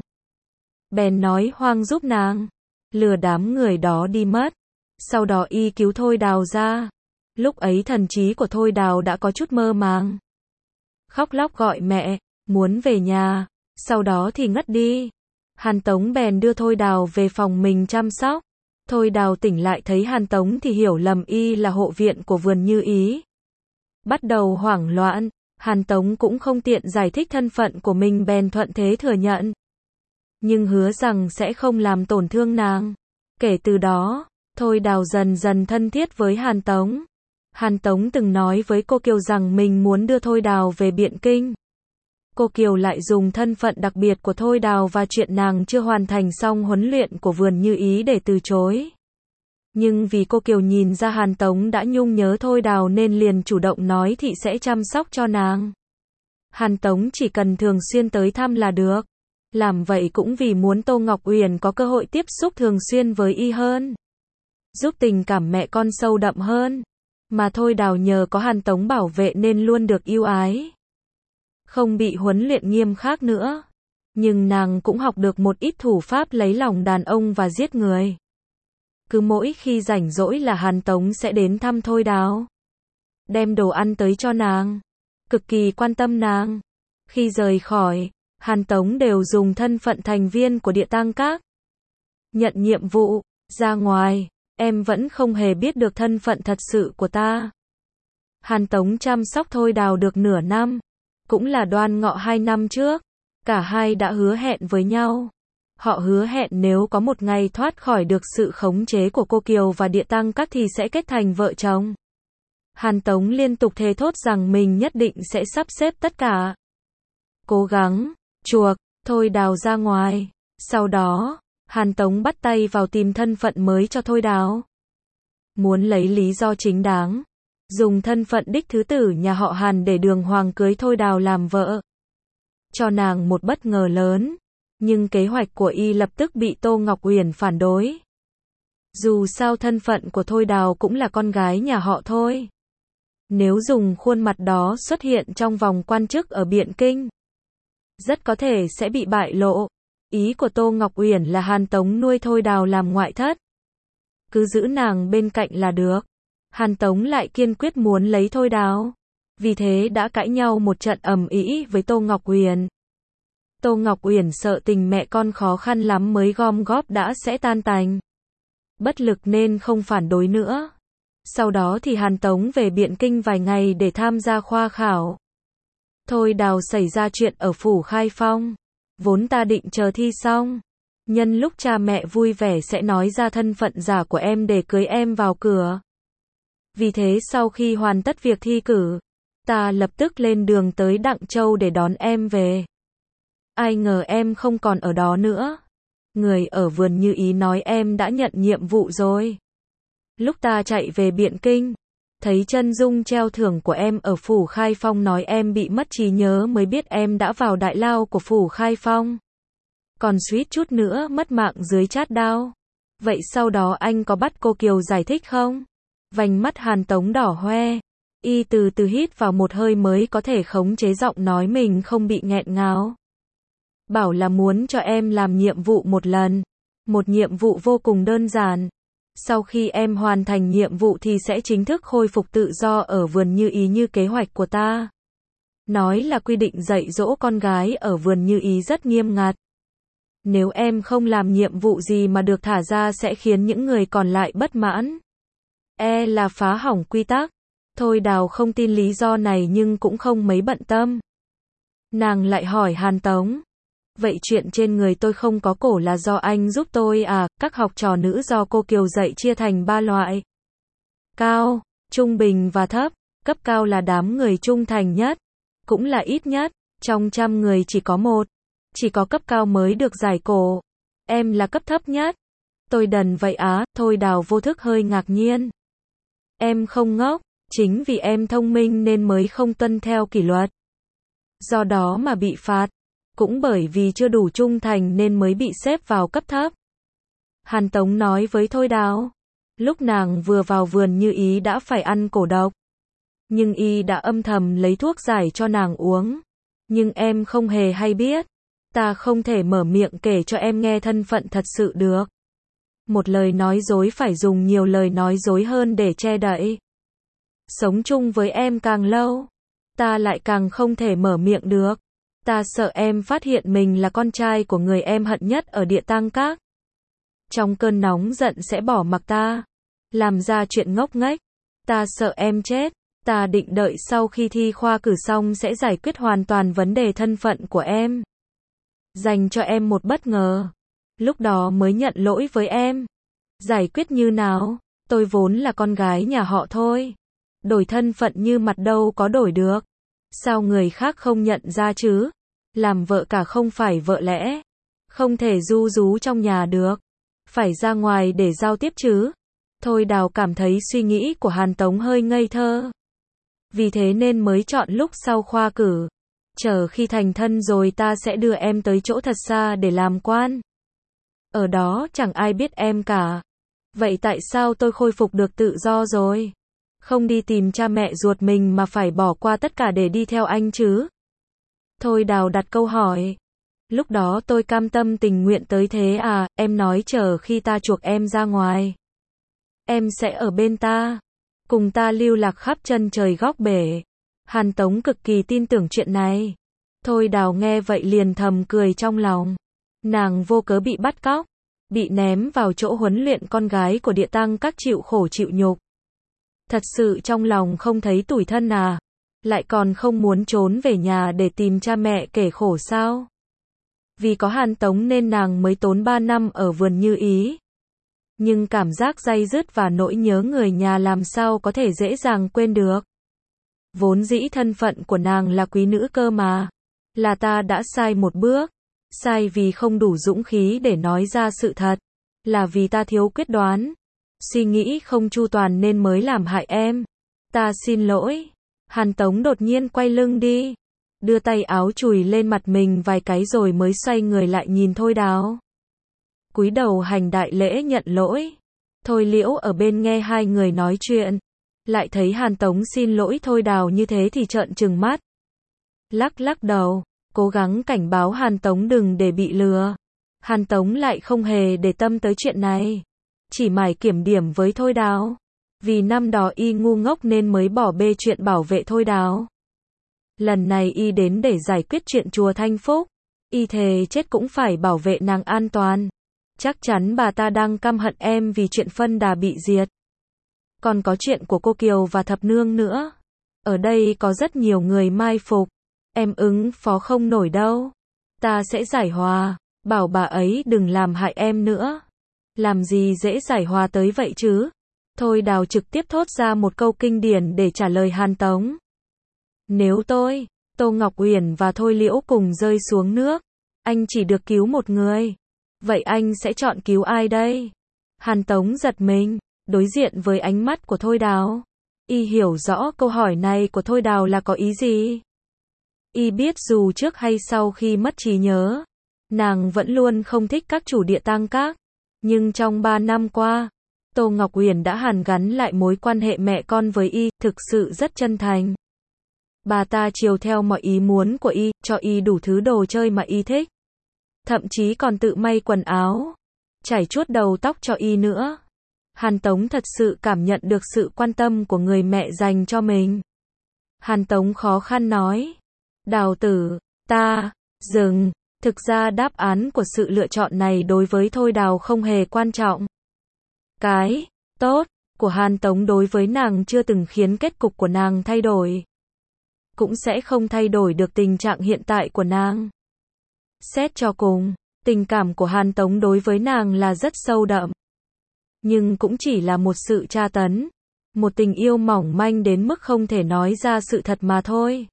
Bèn nói hoang giúp nàng, lừa đám người đó đi mất. Sau đó y cứu Thôi Đào ra. Lúc ấy thần trí của Thôi Đào đã có chút mơ màng. Khóc lóc gọi mẹ, muốn về nhà, sau đó thì ngất đi. Hàn Tống bèn đưa Thôi Đào về phòng mình chăm sóc. Thôi Đào tỉnh lại thấy Hàn Tống thì hiểu lầm y là hộ viện của vườn như ý. Bắt đầu hoảng loạn, Hàn Tống cũng không tiện giải thích thân phận của mình bèn thuận thế thừa nhận. Nhưng hứa rằng sẽ không làm tổn thương nàng. Kể từ đó, Thôi Đào dần dần thân thiết với Hàn Tống. Hàn Tống từng nói với cô Kiều rằng mình muốn đưa Thôi Đào về Biện Kinh. Cô Kiều lại dùng thân phận đặc biệt của Thôi Đào và chuyện nàng chưa hoàn thành xong huấn luyện của vườn như ý để từ chối. Nhưng vì cô Kiều nhìn ra Hàn Tống đã nhung nhớ Thôi Đào nên liền chủ động nói thị sẽ chăm sóc cho nàng. Hàn Tống chỉ cần thường xuyên tới thăm là được. Làm vậy cũng vì muốn Tô Ngọc Uyển có cơ hội tiếp xúc thường xuyên với y hơn. Giúp tình cảm mẹ con sâu đậm hơn. Mà Thôi Đào nhờ có Hàn Tống bảo vệ nên luôn được yêu ái. Không bị huấn luyện nghiêm khắc nữa. Nhưng nàng cũng học được một ít thủ pháp lấy lòng đàn ông và giết người. Cứ mỗi khi rảnh rỗi là Hàn Tống sẽ đến thăm Thôi Đào. Đem đồ ăn tới cho nàng. Cực kỳ quan tâm nàng. Khi rời khỏi, Hàn Tống đều dùng thân phận thành viên của Địa Tang Các. Nhận nhiệm vụ, ra ngoài, em vẫn không hề biết được thân phận thật sự của ta. Hàn Tống chăm sóc Thôi Đào được nửa năm. Cũng là Đoan Ngọ 2 năm trước. Cả hai đã hứa hẹn với nhau. Họ hứa hẹn nếu có một ngày thoát khỏi được sự khống chế của cô Kiều và Địa Tang Các thì sẽ kết thành vợ chồng. Hàn Tống liên tục thề thốt rằng mình nhất định sẽ sắp xếp tất cả. Cố gắng, chuộc, Thôi Đào ra ngoài. Sau đó, Hàn Tống bắt tay vào tìm thân phận mới cho Thôi Đào. Muốn lấy lý do chính đáng. Dùng thân phận đích thứ tử nhà họ Hàn để đường hoàng cưới Thôi Đào làm vợ. Cho nàng một bất ngờ lớn. Nhưng kế hoạch của y lập tức bị Tô Ngọc Uyển phản đối. Dù sao thân phận của Thôi Đào cũng là con gái nhà họ Thôi. Nếu dùng khuôn mặt đó xuất hiện trong vòng quan chức ở Biện Kinh, rất có thể sẽ bị bại lộ. Ý của Tô Ngọc Uyển là Hàn Tống nuôi Thôi Đào làm ngoại thất. Cứ giữ nàng bên cạnh là được. Hàn Tống lại kiên quyết muốn lấy Thôi Đào. Vì thế đã cãi nhau một trận ầm ĩ với Tô Ngọc Uyển. Tô Ngọc Uyển sợ tình mẹ con khó khăn lắm mới gom góp đã sẽ tan tành. Bất lực nên không phản đối nữa. Sau đó thì Hàn Tống về Biện Kinh vài ngày để tham gia khoa khảo. Thôi Đào xảy ra chuyện ở phủ Khai Phong. Vốn ta định chờ thi xong. Nhân lúc cha mẹ vui vẻ sẽ nói ra thân phận giả của em để cưới em vào cửa. Vì thế sau khi hoàn tất việc thi cử, ta lập tức lên đường tới Đặng Châu để đón em về. Ai ngờ em không còn ở đó nữa. Người ở vườn như ý nói em đã nhận nhiệm vụ rồi. Lúc ta chạy về Biện Kinh, thấy chân dung treo thưởng của em ở phủ Khai Phong nói em bị mất trí nhớ mới biết em đã vào đại lao của phủ Khai Phong. Còn suýt chút nữa mất mạng dưới chát đao. Vậy sau đó anh có bắt cô Kiều giải thích không? Vành mắt Hàn Tống đỏ hoe. Y từ từ hít vào một hơi mới có thể khống chế giọng nói mình không bị nghẹn ngào. Bảo là muốn cho em làm nhiệm vụ một lần. Một nhiệm vụ vô cùng đơn giản. Sau khi em hoàn thành nhiệm vụ thì sẽ chính thức khôi phục tự do ở vườn như ý như kế hoạch của ta. Nói là quy định dạy dỗ con gái ở vườn như ý rất nghiêm ngặt. Nếu em không làm nhiệm vụ gì mà được thả ra sẽ khiến những người còn lại bất mãn. Là phá hỏng quy tắc. Thôi Đào không tin lý do này nhưng cũng không mấy bận tâm. Nàng lại hỏi Hàn Tống. Vậy chuyện trên người tôi không có cổ là do anh giúp tôi à? Các học trò nữ do cô Kiều dạy chia thành 3 loại. Cao, trung bình và thấp. Cấp cao là đám người trung thành nhất. Cũng là ít nhất. Trong 100 người chỉ có 1. Chỉ có cấp cao mới được giải cổ. Em là cấp thấp nhất. Tôi đần vậy á? Thôi Đào vô thức hơi ngạc nhiên. Em không ngốc. Chính vì em thông minh nên mới không tuân theo kỷ luật. Do đó mà bị phạt. cũng bởi vì chưa đủ trung thành nên mới bị xếp vào cấp thấp. Hàn Tống nói với Thôi Đào. Lúc nàng vừa vào vườn Như Ý đã phải ăn cổ độc. Nhưng y đã âm thầm lấy thuốc giải cho nàng uống. Nhưng em không hề hay biết. Ta không thể mở miệng kể cho em nghe thân phận thật sự được. Một lời nói dối phải dùng nhiều lời nói dối hơn để che đậy. Sống chung với em càng lâu, ta lại càng không thể mở miệng được. Ta sợ em phát hiện mình là con trai của người em hận nhất ở Địa Tang Các. Trong cơn nóng giận sẽ bỏ mặc ta, làm ra chuyện ngốc nghếch. Ta sợ em chết. Ta định đợi sau khi thi khoa cử xong sẽ giải quyết hoàn toàn vấn đề thân phận của em. Dành cho em một bất ngờ. Lúc đó mới nhận lỗi với em. Giải quyết như nào? Tôi vốn là con gái nhà họ Thôi. Đổi thân phận như mặt đâu có đổi được. Sao người khác không nhận ra chứ? Làm vợ cả không phải vợ lẽ. Không thể ru rú trong nhà được. Phải ra ngoài để giao tiếp chứ. Thôi Đào cảm thấy suy nghĩ của Hàn Tống hơi ngây thơ. Vì thế nên mới chọn lúc sau khoa cử. Chờ khi thành thân rồi ta sẽ đưa em tới chỗ thật xa để làm quan. Ở đó chẳng ai biết em cả. Vậy tại sao tôi khôi phục được tự do rồi? Không đi tìm cha mẹ ruột mình mà phải bỏ qua tất cả để đi theo anh chứ? Thôi Đào đặt câu hỏi. Lúc đó tôi cam tâm tình nguyện tới thế à? Em nói chờ khi ta chuộc em ra ngoài, em sẽ ở bên ta, cùng ta lưu lạc khắp chân trời góc bể. Hàn Tống cực kỳ tin tưởng chuyện này. Thôi Đào nghe vậy liền thầm cười trong lòng. Nàng vô cớ bị bắt cóc, bị ném vào chỗ huấn luyện con gái của Địa Tang Các chịu khổ chịu nhục. Thật sự trong lòng không thấy tủi thân à? Lại còn không muốn trốn về nhà để tìm cha mẹ kể khổ sao? Vì có Hàn Tống nên nàng mới tốn 3 năm ở vườn Như Ý. Nhưng cảm giác day dứt và nỗi nhớ người nhà làm sao có thể dễ dàng quên được. Vốn dĩ thân phận của nàng là quý nữ cơ mà. Là ta đã sai một bước. Sai vì không đủ dũng khí để nói ra sự thật. Là vì ta thiếu quyết đoán. Suy nghĩ không chu toàn nên mới làm hại em. Ta xin lỗi. Hàn Tống đột nhiên quay lưng đi. Đưa tay áo chùi lên mặt mình vài cái rồi mới xoay người lại nhìn Thôi Đào. Cúi đầu hành đại lễ nhận lỗi. Thôi Liễu ở bên nghe hai người nói chuyện. Lại thấy Hàn Tống xin lỗi Thôi Đào như thế thì trợn trừng mắt. Lắc lắc đầu, cố gắng cảnh báo Hàn Tống đừng để bị lừa. Hàn Tống lại không hề để tâm tới chuyện này. Chỉ mải kiểm điểm với Thôi Đào. Vì năm đó y ngu ngốc nên mới bỏ bê chuyện bảo vệ Thôi Đào. Lần này y đến để giải quyết chuyện chùa Thanh Phúc. Y thề chết cũng phải bảo vệ nàng an toàn. Chắc chắn bà ta đang căm hận em vì chuyện phân đà bị diệt. Còn có chuyện của cô Kiều và Thập Nương nữa. Ở đây có rất nhiều người mai phục. Em ứng phó không nổi đâu. Ta sẽ giải hòa. Bảo bà ấy đừng làm hại em nữa. Làm gì dễ giải hòa tới vậy chứ? Thôi Đào trực tiếp thốt ra một câu kinh điển để trả lời Hàn Tống. Nếu tôi, Tô Ngọc Uyển và Thôi Liễu cùng rơi xuống nước, anh chỉ được cứu một người. Vậy anh sẽ chọn cứu ai đây? Hàn Tống giật mình, đối diện với ánh mắt của Thôi Đào. Y hiểu rõ câu hỏi này của Thôi Đào là có ý gì. Y biết dù trước hay sau khi mất trí nhớ, nàng vẫn luôn không thích các chủ Địa Tang Các. Nhưng trong 3 năm qua, Tô Ngọc Uyển đã hàn gắn lại mối quan hệ mẹ con với Y, thực sự rất chân thành. Bà ta chiều theo mọi ý muốn của Y, cho Y đủ thứ đồ chơi mà Y thích. Thậm chí còn tự may quần áo, chải chuốt đầu tóc cho Y nữa. Hàn Tống thật sự cảm nhận được sự quan tâm của người mẹ dành cho mình. Hàn Tống khó khăn nói. Đào tử, dừng. Thực ra đáp án của sự lựa chọn này đối với Thôi Đào không hề quan trọng. Cái tốt của Hàn Tống đối với nàng chưa từng khiến kết cục của nàng thay đổi. Cũng sẽ không thay đổi được tình trạng hiện tại của nàng. Xét cho cùng, tình cảm của Hàn Tống đối với nàng là rất sâu đậm. Nhưng cũng chỉ là một sự tra tấn. Một tình yêu mỏng manh đến mức không thể nói ra sự thật mà thôi.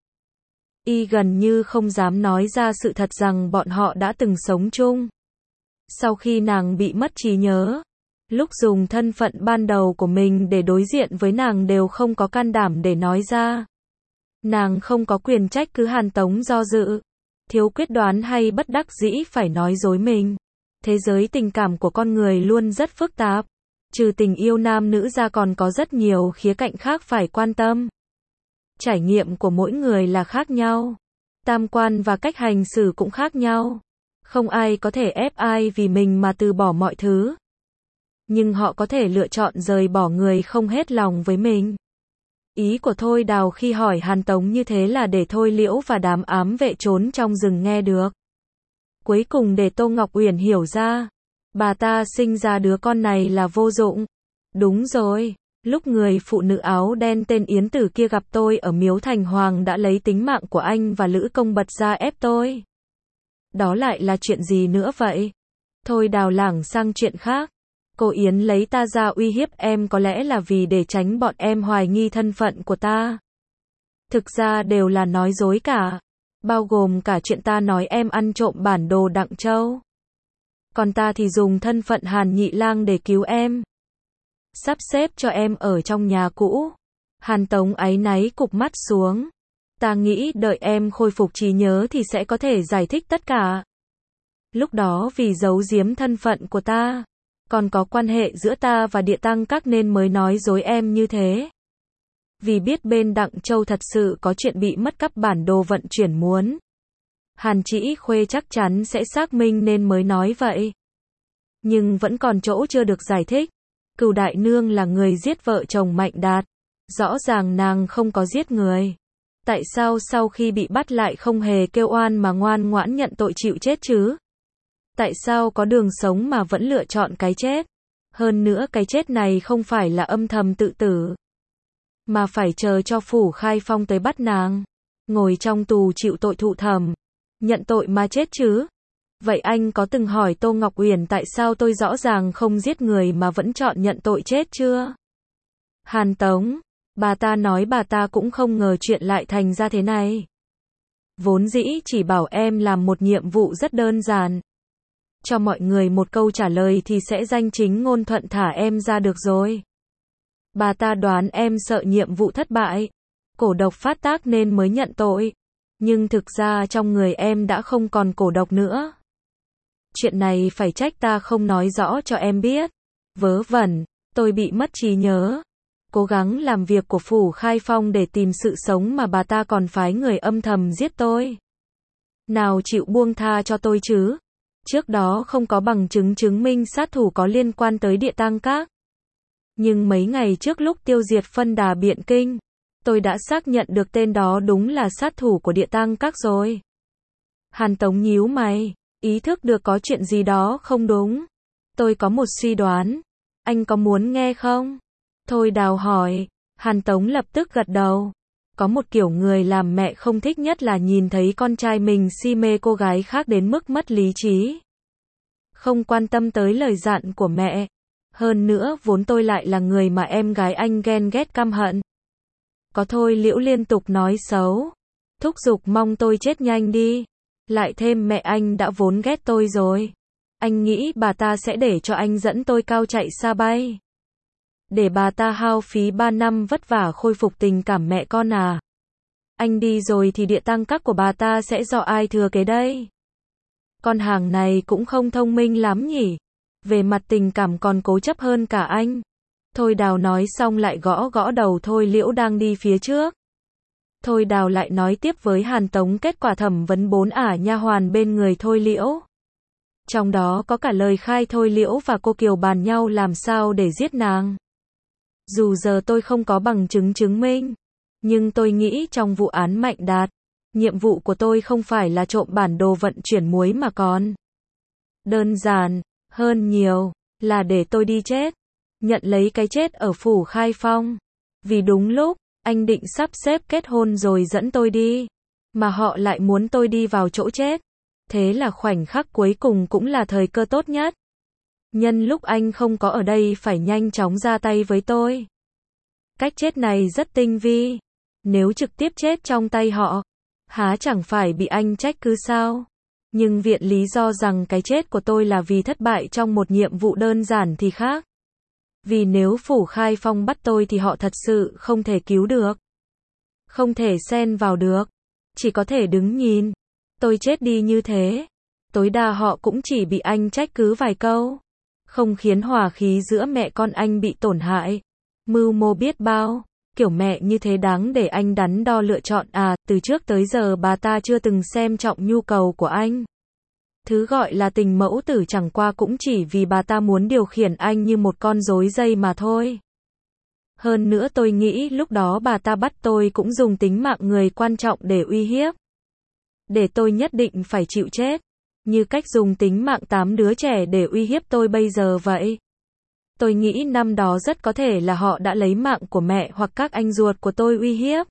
Y gần như không dám nói ra sự thật rằng bọn họ đã từng sống chung. Sau khi nàng bị mất trí nhớ, lúc dùng thân phận ban đầu của mình để đối diện với nàng đều không có can đảm để nói ra. Nàng không có quyền trách cứ Hàn Tống do dự. thiếu quyết đoán hay bất đắc dĩ phải nói dối mình. Thế giới tình cảm của con người luôn rất phức tạp. Trừ tình yêu nam nữ ra còn có rất nhiều khía cạnh khác phải quan tâm. Trải nghiệm của mỗi người là khác nhau. Tam quan và cách hành xử cũng khác nhau. Không ai có thể ép ai vì mình mà từ bỏ mọi thứ. Nhưng họ có thể lựa chọn rời bỏ người không hết lòng với mình. Ý của Thôi Đào khi hỏi Hàn Tống như thế là để Thôi Liễu và đám ám vệ trốn trong rừng nghe được. Cuối cùng để Tô Ngọc Uyển hiểu ra, bà ta sinh ra đứa con này là vô dụng. Đúng rồi, lúc người phụ nữ áo đen tên Yến Tử kia gặp tôi ở Miếu Thành Hoàng đã lấy tính mạng của anh và Lữ Công Bật ra ép tôi. Đó lại là chuyện gì nữa vậy? Thôi Đào lảng sang chuyện khác. Cô Yến lấy ta ra uy hiếp em có lẽ là vì để tránh bọn em hoài nghi thân phận của ta. Thực ra đều là nói dối cả. Bao gồm cả chuyện ta nói em ăn trộm bản đồ Đặng Châu. Còn ta thì dùng thân phận Hàn Nhị Lang để cứu em. Sắp xếp cho em ở trong nhà cũ. Hàn Tống áy náy cụp mắt xuống. Ta nghĩ đợi em khôi phục trí nhớ thì sẽ có thể giải thích tất cả. Lúc đó vì giấu giếm thân phận của ta, còn có quan hệ giữa ta và Địa Tăng Các nên mới nói dối em như thế. Vì biết bên Đặng Châu thật sự có chuyện bị mất cắp bản đồ vận chuyển muốn. Hàn Chỉ Khuê chắc chắn sẽ xác minh nên mới nói vậy. Nhưng vẫn còn chỗ chưa được giải thích. Cửu đại nương là người giết vợ chồng Mạnh Đạt. Rõ ràng nàng không có giết người. Tại sao sau khi bị bắt lại không hề kêu oan mà ngoan ngoãn nhận tội chịu chết chứ? Tại sao có đường sống mà vẫn lựa chọn cái chết? Hơn nữa cái chết này không phải là âm thầm tự tử, mà phải chờ cho Phủ Khai Phong tới bắt nàng. Ngồi trong tù chịu tội thụ thẩm. Nhận tội mà chết chứ? Vậy anh có từng hỏi Tô Ngọc Uyển tại sao tôi rõ ràng không giết người mà vẫn chọn nhận tội chết chưa? Hàn Tống, bà ta nói bà ta cũng không ngờ chuyện lại thành ra thế này. Vốn dĩ chỉ bảo em làm một nhiệm vụ rất đơn giản. Cho mọi người một câu trả lời thì sẽ danh chính ngôn thuận thả em ra được rồi. Bà ta đoán em sợ nhiệm vụ thất bại, cổ độc phát tác nên mới nhận tội. Nhưng thực ra trong người em đã không còn cổ độc nữa. Chuyện này phải trách ta không nói rõ cho em biết. Vớ vẩn, tôi bị mất trí nhớ. Cố gắng làm việc của Phủ Khai Phong để tìm sự sống mà bà ta còn phái người âm thầm giết tôi. Nào chịu buông tha cho tôi chứ? Trước đó không có bằng chứng chứng minh sát thủ có liên quan tới Địa Tang Các. Nhưng mấy ngày trước lúc tiêu diệt phân đà Biện Kinh, tôi đã xác nhận được tên đó đúng là sát thủ của Địa Tang Các rồi. Hàn Tống nhíu mày, ý thức được có chuyện gì đó không đúng. Tôi có một suy đoán. Anh có muốn nghe không? Thôi Đào hỏi. Hàn Tống lập tức gật đầu. Có một kiểu người làm mẹ không thích nhất là nhìn thấy con trai mình si mê cô gái khác đến mức mất lý trí. Không quan tâm tới lời dặn của mẹ. Hơn nữa vốn tôi lại là người mà em gái anh ghen ghét căm hận. Có Thôi Liễu liên tục nói xấu. Thúc giục mong tôi chết nhanh đi. Lại thêm mẹ anh đã vốn ghét tôi rồi. Anh nghĩ bà ta sẽ để cho anh dẫn tôi cao chạy xa bay. Để bà ta hao phí 3 năm vất vả khôi phục tình cảm mẹ con à? Anh đi rồi thì Địa Tang Các của bà ta sẽ do ai thừa kế đây? Con hàng này cũng không thông minh lắm nhỉ? Về mặt tình cảm còn cố chấp hơn cả anh. Thôi Đào nói xong lại gõ gõ đầu Thôi Liễu đang đi phía trước. Thôi Đào lại nói tiếp với Hàn Tống kết quả thẩm vấn 4 ả nha hoàn bên người Thôi Liễu. Trong đó có cả lời khai Thôi Liễu và cô Kiều bàn nhau làm sao để giết nàng. Dù giờ tôi không có bằng chứng chứng minh, nhưng tôi nghĩ trong vụ án Mạnh Đạt, nhiệm vụ của tôi không phải là trộm bản đồ vận chuyển muối mà còn đơn giản hơn nhiều là để tôi đi chết, nhận lấy cái chết ở Phủ Khai Phong. Vì đúng lúc anh định sắp xếp kết hôn rồi dẫn tôi đi, mà họ lại muốn tôi đi vào chỗ chết. Thế là khoảnh khắc cuối cùng cũng là thời cơ tốt nhất. Nhân lúc anh không có ở đây phải nhanh chóng ra tay với tôi. Cách chết này rất tinh vi. Nếu trực tiếp chết trong tay họ, há chẳng phải bị anh trách cứ sao? Nhưng viện lý do rằng cái chết của tôi là vì thất bại trong một nhiệm vụ đơn giản thì khác. Vì nếu Phủ Khai Phong bắt tôi thì họ thật sự không thể cứu được. Không thể xen vào được. Chỉ có thể đứng nhìn. Tôi chết đi như thế. Tối đa họ cũng chỉ bị anh trách cứ vài câu. Không khiến hòa khí giữa mẹ con anh bị tổn hại. Mưu mô biết bao. Kiểu mẹ như thế đáng để anh đắn đo lựa chọn à, từ trước tới giờ bà ta chưa từng xem trọng nhu cầu của anh. Thứ gọi là tình mẫu tử chẳng qua cũng chỉ vì bà ta muốn điều khiển anh như một con rối dây mà thôi. Hơn nữa tôi nghĩ lúc đó bà ta bắt tôi cũng dùng tính mạng người quan trọng để uy hiếp. Để tôi nhất định phải chịu chết. Như cách dùng tính mạng 8 đứa trẻ để uy hiếp tôi bây giờ vậy. Tôi nghĩ năm đó rất có thể là họ đã lấy mạng của mẹ hoặc các anh ruột của tôi uy hiếp.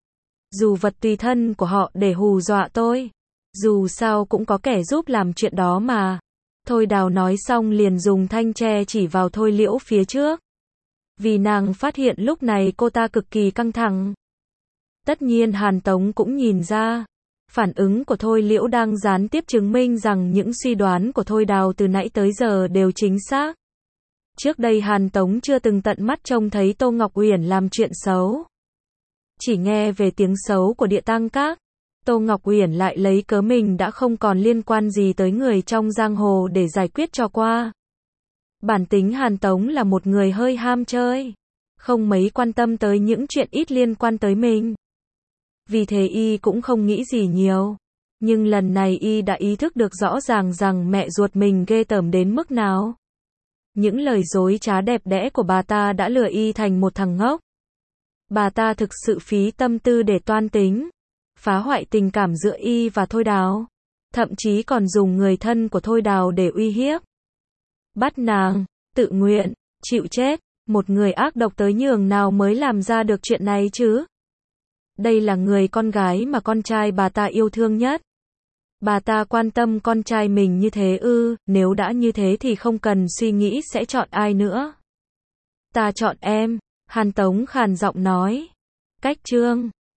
Dù vật tùy thân của họ để hù dọa tôi. Dù sao cũng có kẻ giúp làm chuyện đó mà. Thôi Đào nói xong liền dùng thanh tre chỉ vào Thôi Liễu phía trước. Vì nàng phát hiện lúc này cô ta cực kỳ căng thẳng. Tất nhiên Hàn Tống cũng nhìn ra. Phản ứng của Thôi Liễu đang gián tiếp chứng minh rằng những suy đoán của Thôi Đào từ nãy tới giờ đều chính xác. Trước đây Hàn Tống chưa từng tận mắt trông thấy Tô Ngọc Uyển làm chuyện xấu. Chỉ nghe về tiếng xấu của Địa Tang Các. Tô Ngọc Uyển lại lấy cớ mình đã không còn liên quan gì tới người trong giang hồ để giải quyết cho qua. Bản tính Hàn Tống là một người hơi ham chơi. Không mấy quan tâm tới những chuyện ít liên quan tới mình. Vì thế y cũng không nghĩ gì nhiều. Nhưng lần này y đã ý thức được rõ ràng rằng mẹ ruột mình ghê tởm đến mức nào. Những lời dối trá đẹp đẽ của bà ta đã lừa y thành một thằng ngốc. Bà ta thực sự phí tâm tư để toan tính. Phá hoại tình cảm giữa y và Thôi Đào. Thậm chí còn dùng người thân của Thôi Đào để uy hiếp. Bắt nàng, tự nguyện, chịu chết. Một người ác độc tới nhường nào mới làm ra được chuyện này chứ? Đây là người con gái mà con trai bà ta yêu thương nhất. Bà ta quan tâm con trai mình như thế ư, nếu đã như thế thì không cần suy nghĩ sẽ chọn ai nữa. Ta chọn em, Hàn Tống khàn giọng nói. Cách chương